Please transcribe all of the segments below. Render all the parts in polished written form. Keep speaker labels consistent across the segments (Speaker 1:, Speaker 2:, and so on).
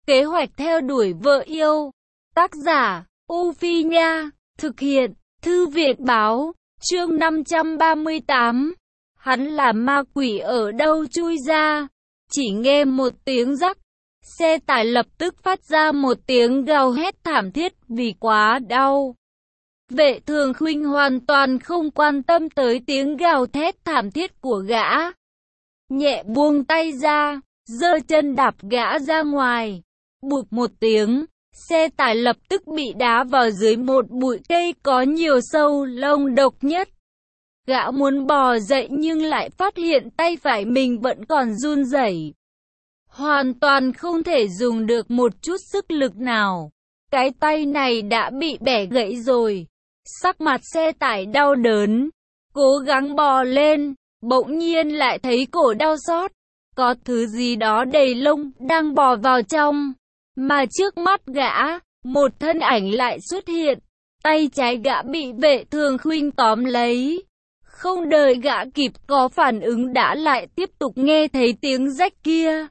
Speaker 1: Kế hoạch theo đuổi vợ yêu. Tác giả, U Phi Nha. Thực hiện, Thư viện Báo. Chương 538. Hắn là ma quỷ ở đâu chui ra? Chỉ nghe một tiếng rắc. Xe tải lập tức phát ra một tiếng gào hét thảm thiết vì quá đau. Vệ Thường Khuynh hoàn toàn không quan tâm tới tiếng gào thét thảm thiết của gã. Nhẹ buông tay ra, giơ chân đạp gã ra ngoài. Bụp một tiếng, xe tải lập tức bị đá vào dưới một bụi cây có nhiều sâu lông độc nhất. Gã muốn bò dậy nhưng lại phát hiện tay phải mình vẫn còn run rẩy. Hoàn toàn không thể dùng được một chút sức lực nào. Cái tay này đã bị bẻ gãy rồi. Sắc mặt xe tải đau đớn, cố gắng bò lên, bỗng nhiên lại thấy cổ đau xót. Có thứ gì đó đầy lông đang bò vào trong. Mà trước mắt gã, một thân ảnh lại xuất hiện. Tay trái gã bị Vệ Thường Khuynh tóm lấy. Không đợi gã kịp có phản ứng đã lại tiếp tục nghe thấy tiếng rách kia.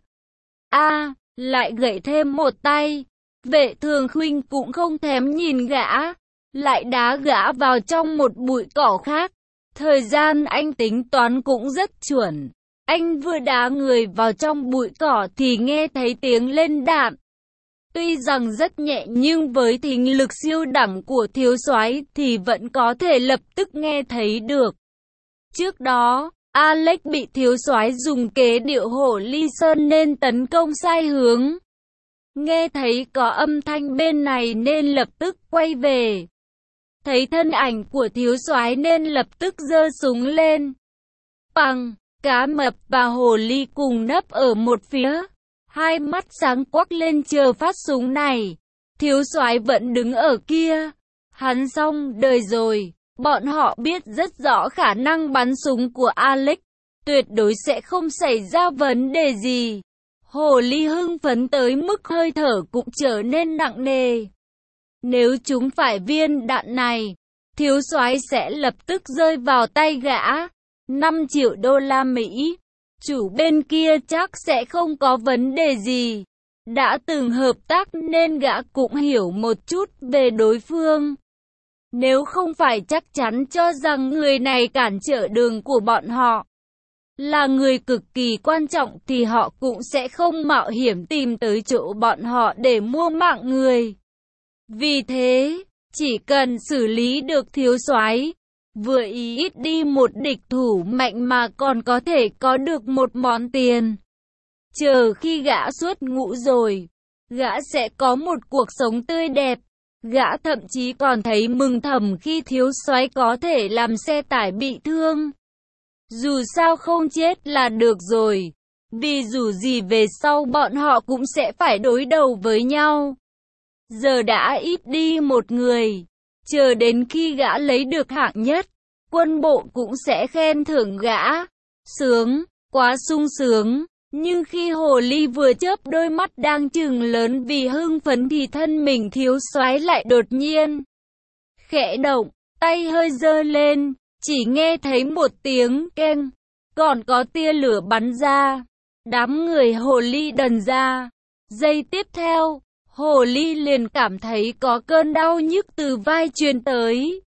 Speaker 1: Lại gãy thêm một tay. Vệ Thường Khuynh cũng không thèm nhìn gã, lại đá gã vào trong một bụi cỏ khác. Thời gian anh tính toán cũng rất chuẩn. Anh vừa đá người vào trong bụi cỏ thì nghe thấy tiếng lên đạn. Tuy rằng rất nhẹ nhưng với thính lực siêu đẳng của thiếu soái thì vẫn có thể lập tức nghe thấy được. Trước đó, Alex bị thiếu soái dùng kế điệu hổ ly sơn nên tấn công sai hướng. Nghe thấy có âm thanh bên này nên lập tức quay về. Thấy thân ảnh của thiếu soái nên lập tức giơ súng lên. Bằng, cá mập và hồ ly cùng nấp ở một phía. Hai mắt sáng quắc lên chờ phát súng này. Thiếu soái vẫn đứng ở kia. Hắn xong đời rồi. Bọn họ biết rất rõ khả năng bắn súng của Alex. Tuyệt đối sẽ không xảy ra vấn đề gì. Hồ ly hưng phấn tới mức hơi thở cũng trở nên nặng nề. Nếu chúng phải viên đạn này, thiếu soái sẽ lập tức rơi vào tay gã. 5 triệu đô la Mỹ. Chủ bên kia chắc sẽ không có vấn đề gì. Đã từng hợp tác nên gã cũng hiểu một chút về đối phương. Nếu không phải chắc chắn cho rằng người này cản trở đường của bọn họ, là người cực kỳ quan trọng thì họ cũng sẽ không mạo hiểm tìm tới chỗ bọn họ để mua mạng người. Vì thế, chỉ cần xử lý được thiếu soái, vừa ý ít đi một địch thủ mạnh mà còn có thể có được một món tiền. Chờ khi gã xuất ngũ rồi, gã sẽ có một cuộc sống tươi đẹp. Gã thậm chí còn thấy mừng thầm khi thiếu soái có thể làm xe tải bị thương. Dù sao không chết là được rồi, vì dù gì về sau bọn họ cũng sẽ phải đối đầu với nhau. Giờ đã ít đi một người, chờ đến khi gã lấy được hạng nhất, quân bộ cũng sẽ khen thưởng gã. Sướng, quá sung sướng. Nhưng khi hồ ly vừa chớp đôi mắt đang trừng lớn vì hưng phấn thì thân mình thiếu soái lại đột nhiên khẽ động, tay hơi giơ lên, chỉ nghe thấy một tiếng keng, còn có tia lửa bắn ra. Đám người hồ ly đần ra. Giây tiếp theo, hồ ly liền cảm thấy có cơn đau nhức từ vai truyền tới.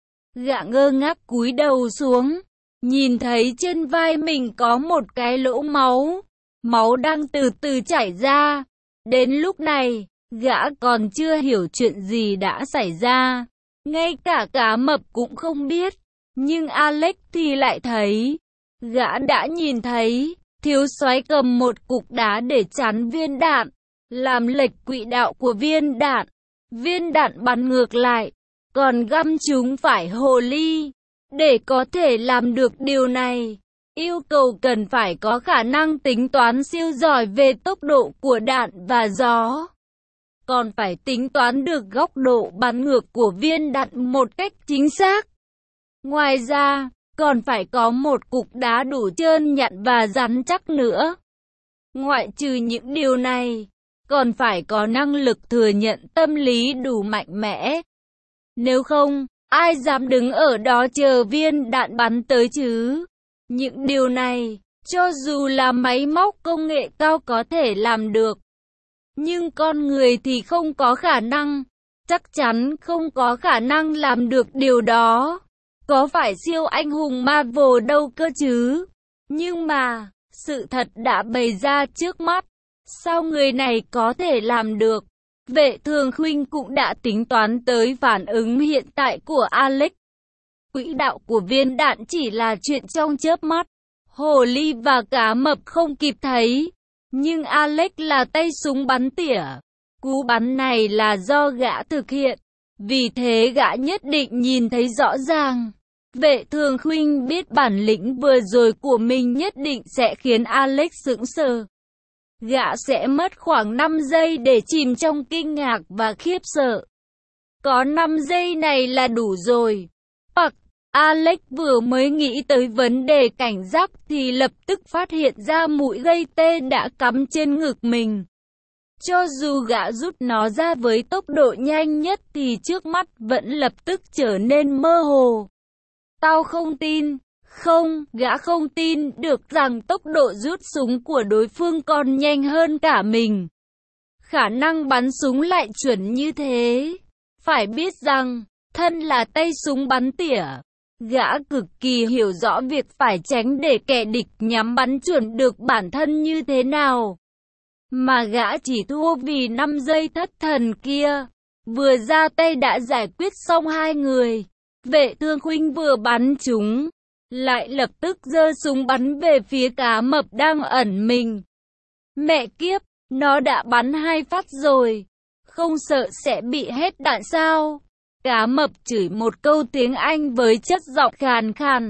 Speaker 1: Gã ngơ ngác cúi đầu xuống, nhìn thấy trên vai mình có một cái lỗ máu. Máu đang từ từ chảy ra. Đến lúc này, gã còn chưa hiểu chuyện gì đã xảy ra. Ngay cả cá mập cũng không biết. Nhưng Alex thì lại thấy. Gã đã nhìn thấy, thiếu soái cầm một cục đá để chắn viên đạn, làm lệch quỹ đạo của viên đạn. Viên đạn bắn ngược lại, còn găm trúng phải hồ ly. Để có thể làm được điều này, yêu cầu cần phải có khả năng tính toán siêu giỏi về tốc độ của đạn và gió. Còn phải tính toán được góc độ bắn ngược của viên đạn một cách chính xác. Ngoài ra, còn phải có một cục đá đủ trơn nhẵn và rắn chắc nữa. Ngoại trừ những điều này, còn phải có năng lực thừa nhận tâm lý đủ mạnh mẽ. Nếu không, ai dám đứng ở đó chờ viên đạn bắn tới chứ? Những điều này, cho dù là máy móc công nghệ cao có thể làm được. Nhưng con người thì không có khả năng, chắc chắn không có khả năng làm được điều đó. Có phải siêu anh hùng Marvel đâu cơ chứ. Nhưng mà, sự thật đã bày ra trước mắt. Sao người này có thể làm được? Vệ Thường Khuynh cũng đã tính toán tới phản ứng hiện tại của Alex. Quỹ đạo của viên đạn chỉ là chuyện trong chớp mắt. Hồ ly và cá mập không kịp thấy. Nhưng Alex là tay súng bắn tỉa. Cú bắn này là do gã thực hiện. Vì thế gã nhất định nhìn thấy rõ ràng. Vệ Thường Khuynh biết bản lĩnh vừa rồi của mình nhất định sẽ khiến Alex sững sờ. Gã sẽ mất khoảng 5 giây để chìm trong kinh ngạc và khiếp sợ. Có 5 giây này là đủ rồi. Hoặc, Alex vừa mới nghĩ tới vấn đề cảnh giác thì lập tức phát hiện ra mũi gây tê đã cắm trên ngực mình. Cho dù gã rút nó ra với tốc độ nhanh nhất thì trước mắt vẫn lập tức trở nên mơ hồ. Tao không tin. Không, gã không tin được rằng tốc độ rút súng của đối phương còn nhanh hơn cả mình. Khả năng bắn súng lại chuẩn như thế. Phải biết rằng, thân là tay súng bắn tỉa. Gã cực kỳ hiểu rõ việc phải tránh để kẻ địch nhắm bắn chuẩn được bản thân như thế nào. Mà gã chỉ thua vì 5 giây thất thần kia. Vừa ra tay đã giải quyết xong hai người. Vệ Thường Khuynh vừa bắn chúng, lại lập tức giơ súng bắn về phía cá mập đang ẩn mình. Mẹ kiếp, nó đã bắn 2 phát rồi. Không sợ sẽ bị hết đạn sao? Cá mập chửi một câu tiếng Anh với chất giọng khàn khàn.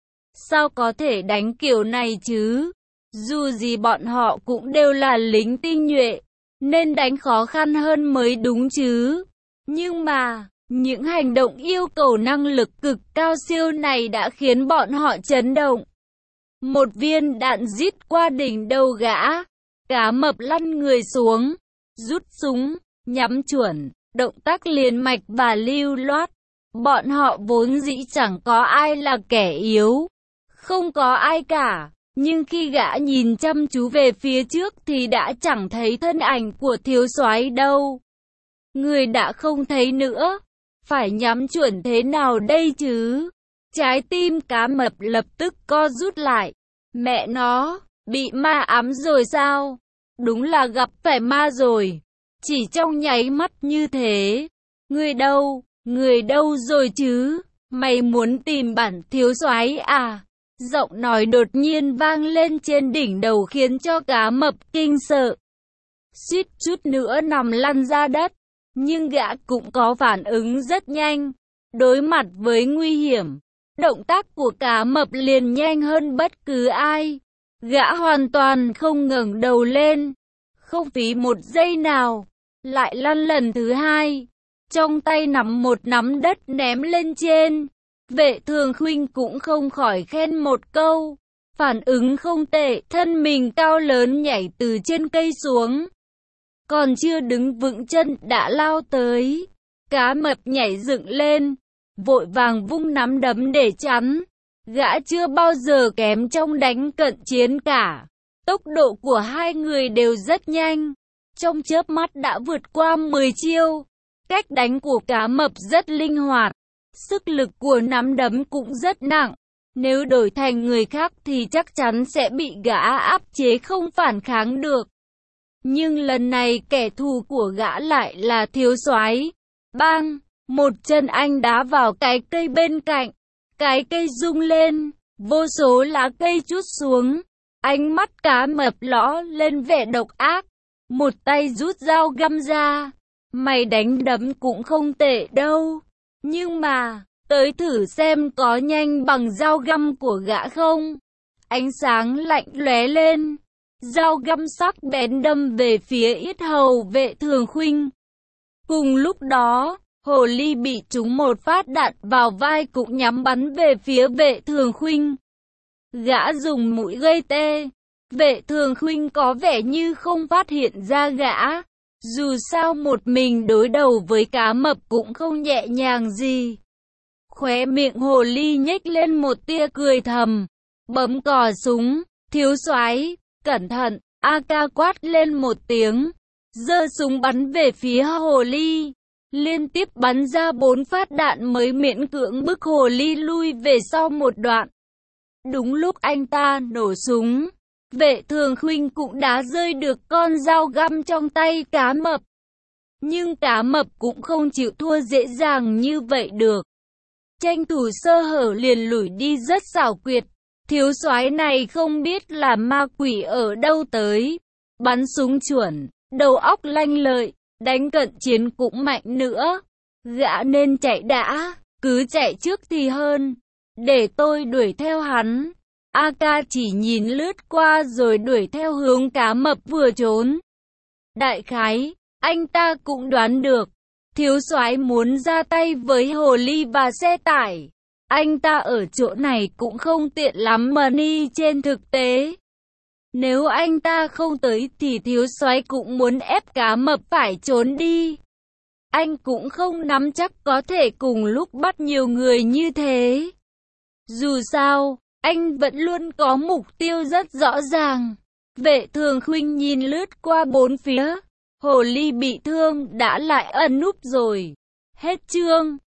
Speaker 1: Sao có thể đánh kiểu này chứ? Dù gì bọn họ cũng đều là lính tinh nhuệ, nên đánh khó khăn hơn mới đúng chứ. Nhưng mà, những hành động yêu cầu năng lực cực cao siêu này đã khiến bọn họ chấn động. Một viên đạn rít qua đỉnh đầu gã. Cá mập lăn người xuống, rút súng, nhắm chuẩn, động tác liền mạch và lưu loát. Bọn họ vốn dĩ chẳng có ai là kẻ yếu, không có ai cả. Nhưng khi gã nhìn chăm chú về phía trước thì đã chẳng thấy thân ảnh của thiếu soái đâu. Người đã không thấy nữa. Phải nhắm chuẩn thế nào đây chứ? Trái tim cá mập lập tức co rút lại. Mẹ nó, bị ma ám rồi sao? Đúng là gặp phải ma rồi. Chỉ trong nháy mắt như thế. Người đâu rồi chứ? Mày muốn tìm bản thiếu soái à? Giọng nói đột nhiên vang lên trên đỉnh đầu khiến cho cá mập kinh sợ. Suýt chút nữa nằm lăn ra đất. Nhưng gã cũng có phản ứng rất nhanh. Đối mặt với nguy hiểm, động tác của cá mập liền nhanh hơn bất cứ ai. Gã hoàn toàn không ngẩng đầu lên. Không phí một giây nào. Lại lăn lần thứ hai. Trong tay nắm một nắm đất ném lên trên. Vệ Thường Khuynh cũng không khỏi khen một câu. Phản ứng không tệ, thân mình cao lớn nhảy từ trên cây xuống. Còn chưa đứng vững chân đã lao tới. Cá mập nhảy dựng lên, vội vàng vung nắm đấm để chắn. Gã chưa bao giờ kém trong đánh cận chiến cả. Tốc độ của hai người đều rất nhanh. Trong chớp mắt đã vượt qua 10 chiêu. Cách đánh của cá mập rất linh hoạt. Sức lực của nắm đấm cũng rất nặng. Nếu đổi thành người khác thì chắc chắn sẽ bị gã áp chế không phản kháng được. Nhưng lần này kẻ thù của gã lại là thiếu soái. Bang! Một chân anh đá vào cái cây bên cạnh. Cái cây rung lên. Vô số lá cây trút xuống. Ánh mắt cá mập ló lên vẻ độc ác. Một tay rút dao găm ra. Mày đánh đấm cũng không tệ đâu. Nhưng mà, tới thử xem có nhanh bằng dao găm của gã không? Ánh sáng lạnh lóe lên. Dao găm sắc bén đâm về phía yết hầu Vệ Thường Khuynh. Cùng lúc đó, hồ ly bị trúng một phát đạn vào vai cũng nhắm bắn về phía Vệ Thường Khuynh. Gã dùng mũi gây tê. Vệ Thường Khuynh có vẻ như không phát hiện ra gã. Dù sao một mình đối đầu với cá mập cũng không nhẹ nhàng gì. Khóe miệng hồ ly nhếch lên một tia cười thầm. Bấm cò súng. Thiếu soái, cẩn thận. AK quát lên một tiếng. giơ súng bắn về phía hồ ly. Liên tiếp bắn ra 4 phát đạn mới miễn cưỡng bức hồ ly lui về sau một đoạn. Đúng lúc anh ta nổ súng, Vệ Thường Khuynh cũng đã rơi được con dao găm trong tay cá mập. Nhưng cá mập cũng không chịu thua dễ dàng như vậy được. Tranh thủ sơ hở liền lủi đi rất xảo quyệt. Thiếu soái này không biết là ma quỷ ở đâu tới. Bắn súng chuẩn, đầu óc lanh lợi, đánh cận chiến cũng mạnh nữa. Gã nên chạy đã, cứ chạy trước thì hơn. Để tôi đuổi theo hắn. A Ca chỉ nhìn lướt qua rồi đuổi theo hướng cá mập vừa trốn. Đại khái, anh ta cũng đoán được. Thiếu soái muốn ra tay với hồ ly và xe tải. Anh ta ở chỗ này cũng không tiện lắm mà đi trên thực tế. Nếu anh ta không tới thì thiếu soái cũng muốn ép cá mập phải trốn đi. Anh cũng không nắm chắc có thể cùng lúc bắt nhiều người như thế. Dù sao, anh vẫn luôn có mục tiêu rất rõ ràng. Vệ Thường Khuynh nhìn lướt qua bốn phía. Hồ ly bị thương đã lại ẩn núp rồi. Hết chương.